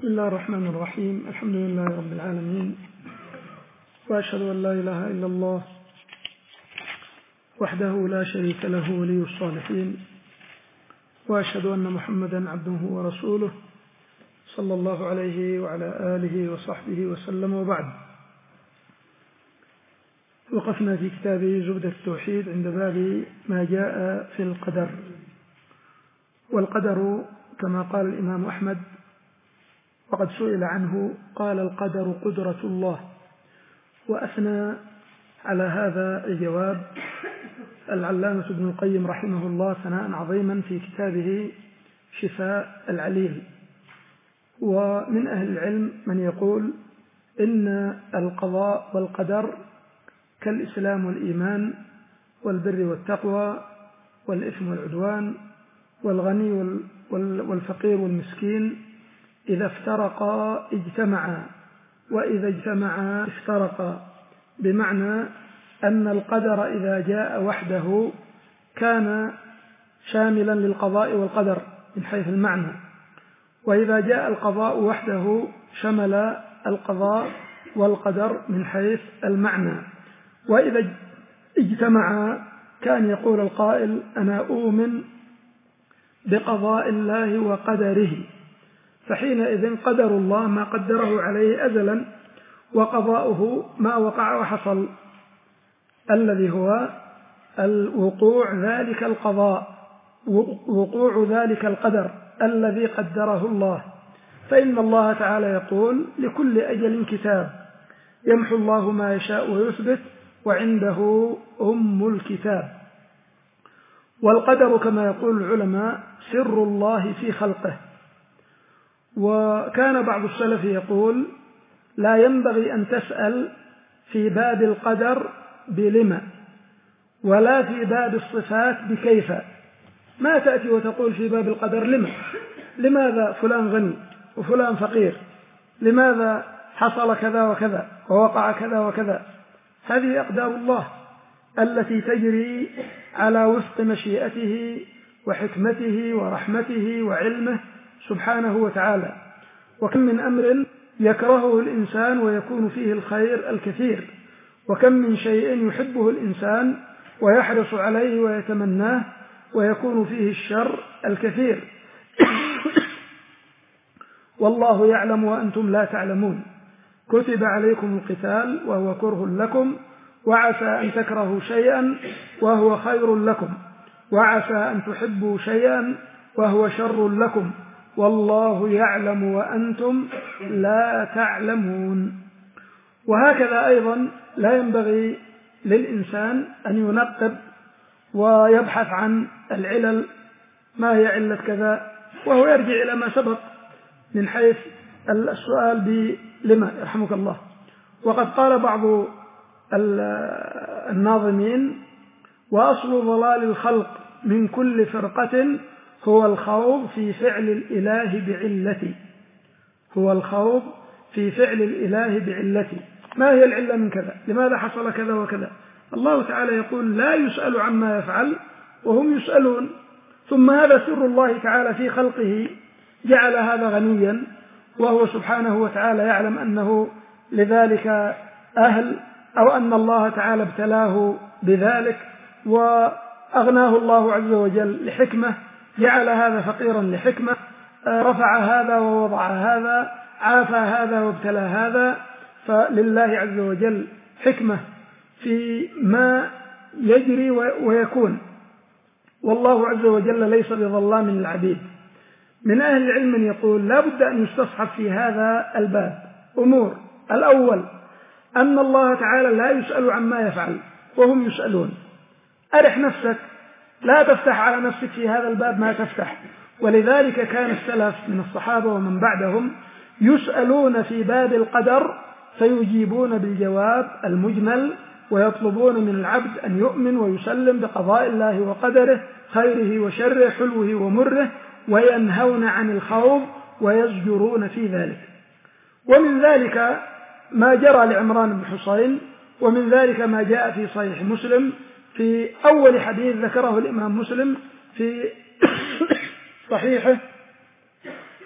بسم الله الرحمن الرحيم. الحمد لله رب العالمين، وأشهد أن لا إله إلا الله وحده لا شريك له ولي الصالحين، وأشهد أن محمدا عبده ورسوله صلى الله عليه وعلى آله وصحبه وسلم. وبعد، وقفنا في كتاب زبدة التوحيد عند باب ما جاء في القدر. والقدر كما قال الإمام أحمد وقد سئل عنه قال: القدر قدرة الله. وأثنى على هذا الجواب العلامة ابن القيم رحمه الله ثناء عظيما في كتابه شفاء العليل. ومن أهل العلم من يقول إن القضاء والقدر كالإسلام والإيمان والبر والتقوى والإثم والعدوان والغني والفقير والمسكين، إذا افترقا اجتمعا، وإذا اجتمعا افترقا، بمعنى أن القدر إذا جاء وحده كان شاملا للقضاء والقدر من حيث المعنى، وإذا جاء القضاء وحده شمل القضاء والقدر من حيث المعنى. وإذا اجتمعا كان يقول القائل: أنا أؤمن بقضاء الله وقدره، فحينئذ قدر الله ما قدره عليه أزلا، وقضاؤه ما وقع وحصل، الذي هو الوقوع ذلك القضاء، وقوع ذلك القدر الذي قدره الله. فإن الله تعالى يقول: لكل أجل كتاب، يمحو الله ما يشاء ويثبت، وعنده أم الكتاب. والقدر كما يقول العلماء سر الله في خلقه. وكان بعض السلف يقول: لا ينبغي أن تسأل في باب القدر بلما، ولا في باب الصفات بكيف. ما تأتي وتقول في باب القدر لما، لماذا فلان غني وفلان فقير، لماذا حصل كذا وكذا ووقع كذا وكذا. هذه أقدار الله التي تجري على وفق مشيئته وحكمته ورحمته وعلمه سبحانه وتعالى. وكم من أمر يكرهه الإنسان ويكون فيه الخير الكثير، وكم من شيء يحبه الإنسان ويحرص عليه ويتمناه ويكون فيه الشر الكثير. والله يعلم وأنتم لا تعلمون. كتب عليكم القتال وهو كره لكم، وعسى أن تكرهوا شيئا وهو خير لكم، وعسى أن تحبوا شيئا وهو شر لكم، والله يعلم وأنتم لا تعلمون. وهكذا أيضا لا ينبغي للإنسان أن ينقب ويبحث عن العلل، ما هي علة كذا، وهو يرجع إلى ما سبق من حيث السؤال بلما يرحمك الله. وقد قال بعض الناظمين: وأصل ضلال الخلق من كل فرقة هو الخوض في فعل الإله بعلتي. هو الخوض في فعل الإله بعلتي. ما هي العلة من كذا؟ لماذا حصل كذا وكذا؟ الله تعالى يقول: لا يسأل عما يفعل وهم يسألون. ثم هذا سر الله تعالى في خلقه، جعل هذا غنيا، وهو سبحانه وتعالى يعلم أنه لذلك أهل، أو أن الله تعالى ابتلاه بذلك وأغناه الله عز وجل لحكمة، جعل هذا فقيرا لحكمة، رفع هذا ووضع هذا، عافى هذا وابتلى هذا. فلله عز وجل حكمة في ما يجري ويكون، والله عز وجل ليس بظلام للعبيد. من أهل العلم من يقول: لا بد أن يستصحب في هذا الباب أمور. الأول أن الله تعالى لا يسأل عما يفعل وهم يسألون. أرح نفسك، لا تفتح على نفسك في هذا الباب ما تفتح. ولذلك كان السلف من الصحابة ومن بعدهم يسألون في باب القدر فيجيبون بالجواب المجمل، ويطلبون من العبد أن يؤمن ويسلم بقضاء الله وقدره، خيره وشره، حلوه ومره، وينهون عن الخوض ويزجرون في ذلك. ومن ذلك ما جرى لعمران بن حصين، ومن ذلك ما جاء في صحيح مسلم في أول حديث ذكره الإمام مسلم في صحيحه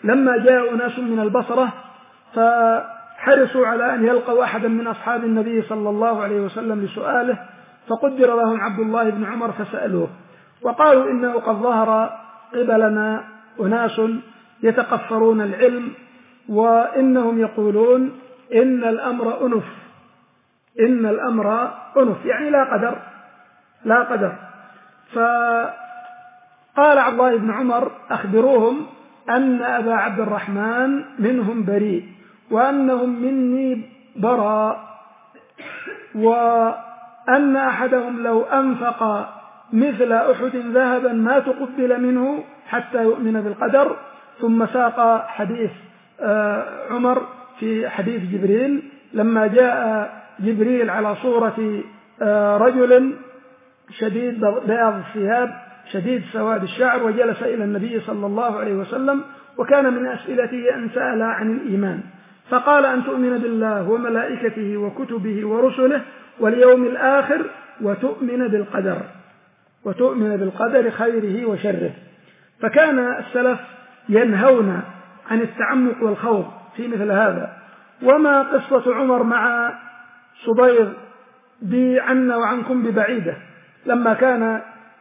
لما جاء أناس من البصرة فحرصوا على أن يلقوا أحدا من أصحاب النبي صلى الله عليه وسلم لسؤاله، فقدر لهم عبد الله بن عمر فسألوه وقالوا إنه قد ظهر قبلنا أناس يتقفرون العلم وإنهم يقولون إن الأمر أنف، إن الأمر أنف يعني لا قدر. فقال عبد الله بن عمر أخبروهم أن أبا عبد الرحمن منهم بريء وأنهم مني براء، وأن أحدهم لو أنفق مثل أحد ذهبا ما تقبل منه حتى يؤمن بالقدر. ثم ساق حديث عمر في حديث جبريل لما جاء جبريل على صورة رجل شديد بياض الثياب شديد سواد الشعر وجلس إلى النبي صلى الله عليه وسلم، وكان من أسئلته أن سأل عن الإيمان فقال أن تؤمن بالله وملائكته وكتبه ورسله واليوم الآخر وتؤمن بالقدر خيره وشره. فكان السلف ينهون عن التعمق والخوض في مثل هذا. وما قصة عمر مع صبيغ عنا وعنكم ببعيدة، لما كان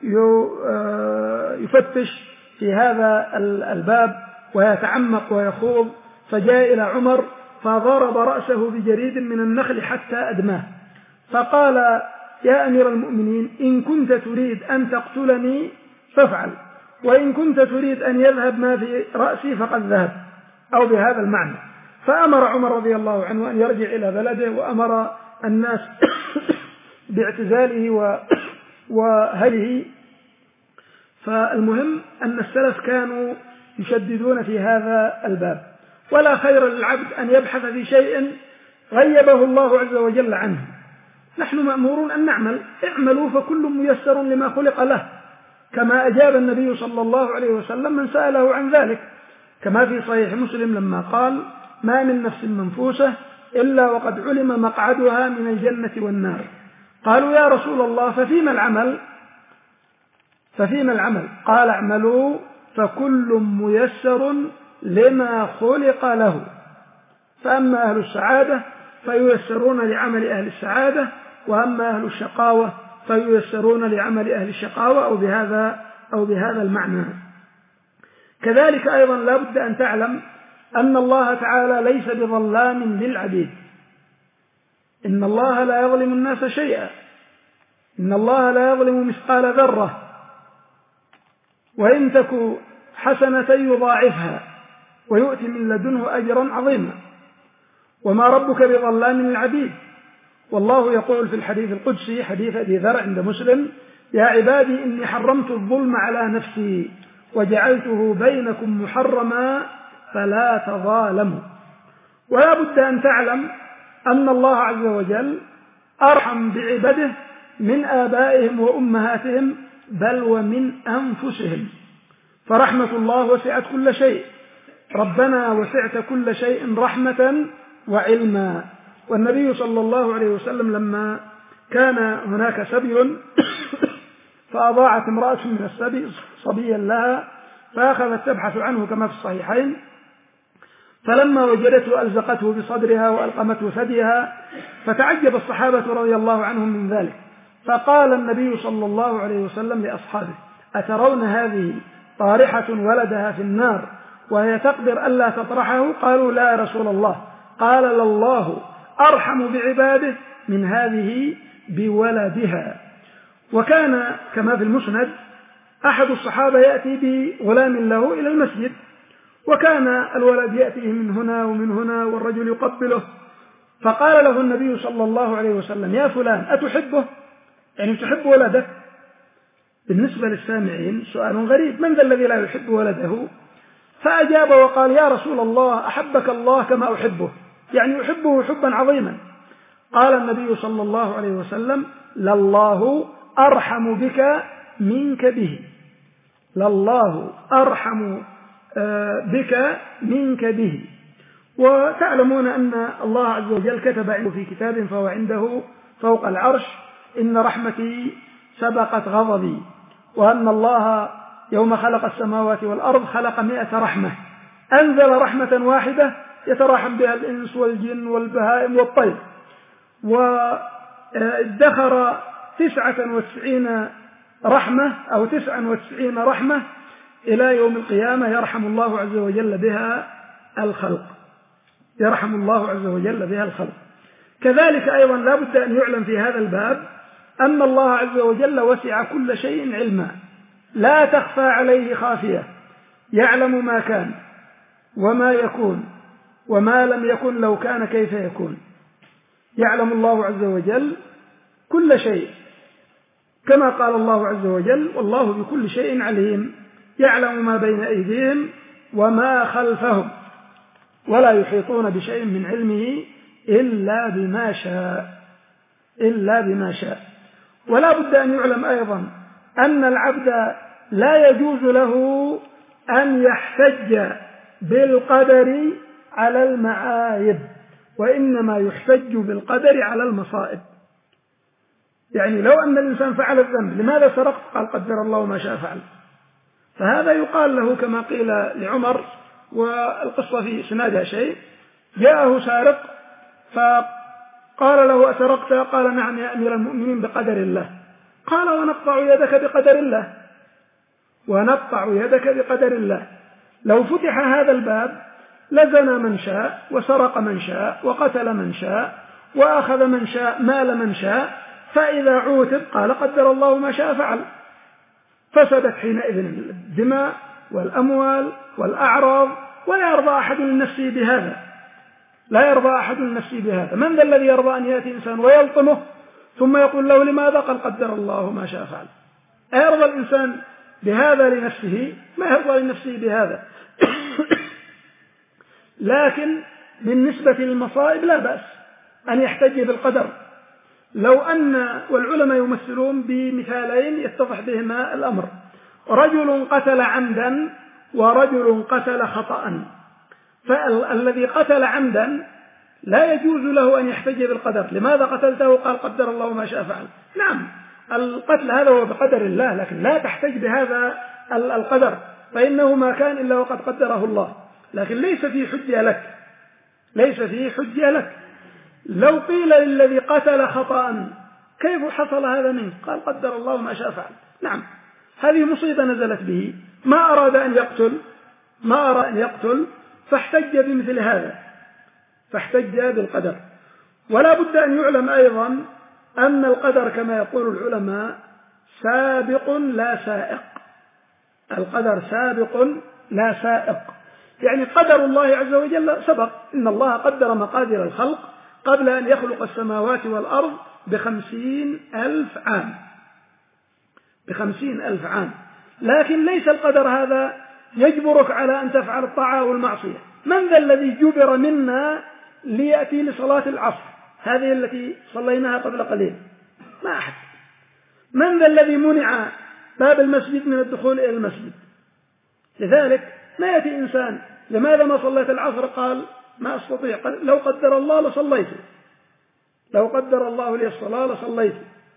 يفتش في هذا الباب ويتعمق ويخوض فجاء إلى عمر فضرب رأسه بجريد من النخل حتى أدماه، فقال يا أمير المؤمنين إن كنت تريد أن تقتلني فافعل، وإن كنت تريد أن يذهب ما في رأسي فقد ذهب، أو بهذا المعنى. فأمر عمر رضي الله عنه أن يرجع إلى بلده وأمر الناس باعتزاله وهله. فالمهم أن السلف كانوا يشددون في هذا الباب، ولا خير للعبد أن يبحث في شيء غيبه الله عز وجل عنه. نحن مأمورون أن نعمل، اعملوا فكل ميسر لما خلق له، كما أجاب النبي صلى الله عليه وسلم من سأله عن ذلك، كما في صحيح مسلم لما قال ما من نفس منفوسة إلا وقد علم مقعدها من الجنة والنار. قالوا يا رسول الله ففيما العمل؟ قال اعملوا فكل ميسر لما خلق له، فأما أهل السعادة فييسرون لعمل أهل السعادة، وأما أهل الشقاوة فييسرون لعمل أهل الشقاوة، أو بهذا المعنى. كذلك أيضا لا بد أن تعلم أن الله تعالى ليس بظلام للعبيد، إن الله لا يظلم الناس شيئا، إن الله لا يظلم مثقال ذرة، وإن تك حسنة يضاعفها ويؤتي من لدنه أجرا عظيما، وما ربك بظلام للعبيد. والله يقول في الحديث القدسي حديث أبي ذر عند مسلم يا عبادي إني حرمت الظلم على نفسي وجعلته بينكم محرما فلا تظالموا. ولا بد أن تعلم أن الله عز وجل أرحم بعباده من آبائهم وأمهاتهم بل ومن أنفسهم، فرحمة الله وسعت كل شيء، ربنا وسعت كل شيء رحمة وعلما. والنبي صلى الله عليه وسلم لما كان هناك سبي فأضاعت امرأة من السبي صبيا لها فأخذت تبحث عنه كما في الصحيحين، فلما وجدته ألزقته بصدرها وألقمته ثديها، فتعجب الصحابة رضي الله عنهم من ذلك، فقال النبي صلى الله عليه وسلم لأصحابه أترون هذه طارحة ولدها في النار وهي تقدر ألا تطرحه؟ قالوا لا يا رسول الله. قال لله أرحم بعباده من هذه بولدها. وكان كما في المسند أحد الصحابة يأتي بغلام له إلى المسجد، وكان الولد يأتيه من هنا ومن هنا والرجل يقبله، فقال له النبي صلى الله عليه وسلم يا فلان أتحبه؟ يعني تحب ولدك؟ بالنسبة للسامعين سؤال غريب، من ذا الذي لا يحب ولده؟ فأجاب وقال يا رسول الله أحبك الله كما أحبه، يعني يحبه حبا عظيما. قال النبي صلى الله عليه وسلم لله أرحم بك منك به، لله أرحم بك منك به. وتعلمون أن الله عز وجل كتب عنده في كتاب فهو عنده فوق العرش إن رحمتي سبقت غضبي، وأن الله يوم خلق السماوات والأرض خلق 100 رحمة، أنزل رحمة واحدة يتراحم بها الإنس والجن والبهائم والطير، وادخر 99 رحمة أو 99 رحمة إلى يوم القيامة يرحم الله عز وجل بها الخلق، يرحم الله عز وجل بها الخلق. كذلك أيضا لا بد أن يعلم في هذا الباب أن الله عز وجل وسع كل شيء علما، لا تخفى عليه خافية، يعلم ما كان وما يكون وما لم يكن لو كان كيف يكون، يعلم الله عز وجل كل شيء، كما قال الله عز وجل: والله بكل شيء عليم، يعلم ما بين أيديهم وما خلفهم ولا يحيطون بشيء من علمه إلا بما شاء. ولا بد أن يعلم أيضا أن العبد لا يجوز له أن يحتج بالقدر على المعايب، وإنما يحتج بالقدر على المصائب. يعني لو أن الإنسان فعل الذنب: لماذا سرقت؟ قال: قدر الله ما شاء فعل. فهذا يقال له كما قيل لعمر، والقصة في إسنادها شيء: جاءه سارق فقال له: أسرقت؟ قال: نعم يا أمير المؤمنين بقدر الله. قال: ونقطع يدك بقدر الله، ونقطع يدك بقدر الله. لو فتح هذا الباب لزنى من شاء، وسرق من شاء، وقتل من شاء، وأخذ من شاء مال من شاء، فإذا عوتب قال: قدر الله ما شاء فعل. فسدت حينئذ الدماء والأموال والأعراض، ولا يرضى أحد لنفسه بهذا، لا يرضى أحد لنفسه بهذا. من ذا الذي يرضى أن يأتي إنسان ويلطمه ثم يقول له: لماذا؟ قال: قدر الله ما شاء فعل. أيرضى الإنسان بهذا لنفسه؟ ما يرضى لنفسه بهذا. لكن بالنسبة للمصائب لا بأس أن يحتج بالقدر. لو أن، والعلماء يمثلون بمثالين يتضح بهما الأمر: رجل قتل عمدا ورجل قتل خطأ. فالذي قتل عمدا لا يجوز له أن يحتج بالقدر. لماذا قتلته؟ قال: قدر الله ما شاء فعل. نعم، القتل هذا هو بقدر الله، لكن لا تحتج بهذا القدر، فإنه ما كان إلا وقد قدره الله. لكن ليس فيه حجة لك، ليس فيه حجة لك. لو قيل للذي قتل خطأ: كيف حصل هذا منك؟ قال: قدر الله ما شاء فعل. نعم، هذه مصيبة نزلت به، ما أراد أن يقتل، فاحتج بمثل هذا، فاحتج بالقدر. ولا بد أن يعلم أيضا أن القدر كما يقول العلماء سابق لا سائق. القدر سابق لا سائق، يعني قدر الله عز وجل سبق. إن الله قدر مقادير الخلق قبل أن يخلق السماوات والأرض ب50,000 عام، ب50,000 عام. لكن ليس القدر هذا يجبرك على أن تفعل الطاعة والمعصية. من ذا الذي جبر منا ليأتي لصلاة العصر هذه التي صليناها قبل قليل؟ ما أحد. من ذا الذي منع باب المسجد من الدخول إلى المسجد؟ لذلك ما يأتي إنسان: لماذا ما صليت العصر؟ قال: ما أستطيع. قال: لو قدر الله لصليت، لو قدر الله لي الصلاة لصليت.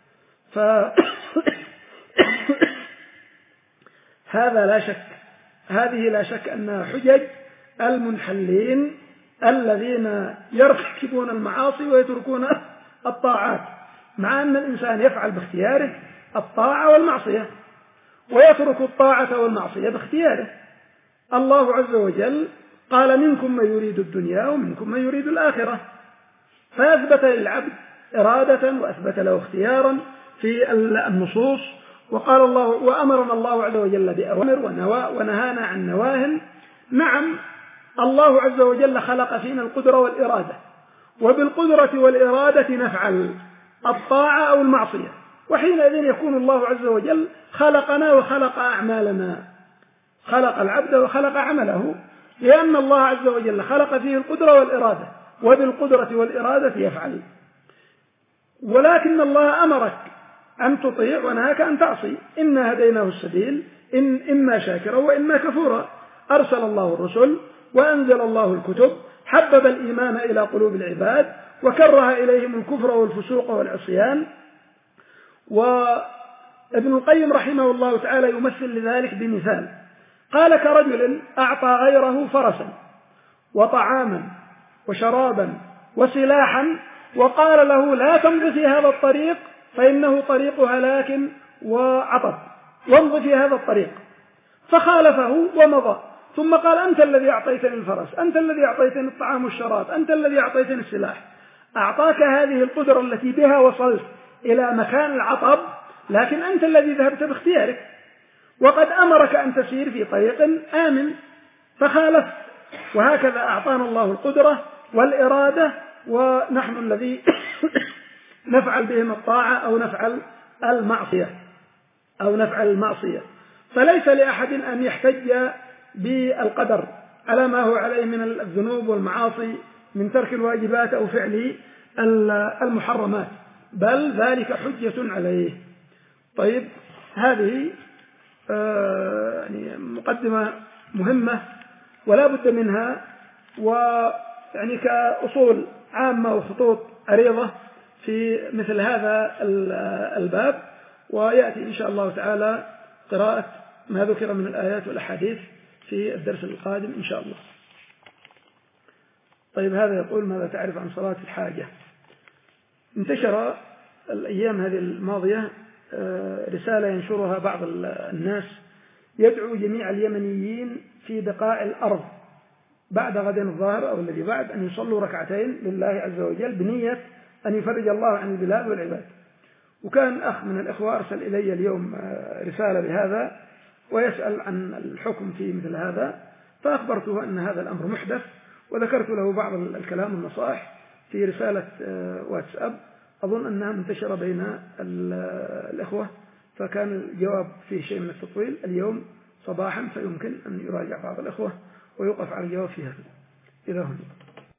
هذا لا شك، هذه لا شك أنها حجج المنحلين الذين يرتكبون المعاصي ويتركون الطاعات، مع أن الإنسان يفعل باختياره الطاعة والمعصية، ويترك الطاعة والمعصية باختياره. الله عز وجل قال: منكم من يريد الدنيا ومنكم من يريد الآخرة، فأثبت للعبد إرادة وأثبت له اختيارا في النصوص. وقال الله: وأمرنا الله عز وجل بأوامر ونهانا عن نواهٍ. نعم، الله عز وجل خلق فينا القدرة والإرادة، وبالقدرة والإرادة نفعل الطاعة أو المعصية، وحينئذ يكون الله عز وجل خلقنا وخلق أعمالنا، خلق العبد وخلق عمله، لأن الله عز وجل خلق فيه القدرة والإرادة، وبالقدرة والإرادة يفعل. ولكن الله أمرك أن تطيع ونهاك أن تعصي. إنا هديناه السبيل إما شاكرا وإما كفورا. أرسل الله الرسل وأنزل الله الكتب، حبب الإيمان إلى قلوب العباد وكره إليهم الكفر والفسوق والعصيان. وابن القيم رحمه الله تعالى يمثل لذلك بمثال: قال كرجل أعطى غيره فرسا وطعاما وشرابا وسلاحا وقال له لا تمضي في هذا الطريق فإنه طريق هلاك وعطب، وامضي في هذا الطريق، فخالفه ومضى، ثم قال أنت الذي أعطيتني الفرس، أنت الذي أعطيتني الطعام والشراب، أنت الذي أعطيتني السلاح، أعطاك هذه القدرة التي بها وصلت إلى مكان العطب، لكن أنت الذي ذهبت باختيارك، وقد أمرك أن تسير في طريق آمن فخالفت. وهكذا أعطانا الله القدرة والإرادة، ونحن الذي نفعل بهم الطاعة أو نفعل المعصية. فليس لأحد أن يحتج بالقدر على ما هو عليه من الذنوب والمعاصي من ترك الواجبات أو فعل المحرمات، بل ذلك حجة عليه. طيب، هذه يعني مقدمة مهمة ولا بد منها، ويعني كأصول عامة وخطوط عريضة في مثل هذا الباب. ويأتي إن شاء الله تعالى قراءة ما ذكر من الآيات والأحاديث في الدرس القادم إن شاء الله. طيب، هذا يقول: ماذا تعرف عن صلاة الحاجة؟ انتشر الأيام هذه الماضية رسالة ينشرها بعض الناس يدعو جميع اليمنيين في بقاع الأرض بعد غد الظهر أو الذي بعد أن يصلوا ركعتين لله عز وجل بنية أن يفرج الله عن البلاد والعباد. وكان أخ من الإخوة أرسل إلي اليوم رسالة بهذا ويسأل عن الحكم في مثل هذا، فأخبرته أن هذا الأمر محدث، وذكرت له بعض الكلام والنصائح في رسالة واتساب أظن أنها منتشرة بين الإخوة، فكان الجواب فيه شيء من التطويل اليوم صباحا، فيمكن أن يراجع بعض الإخوة ويوقف على الجواب في هذا إذا هم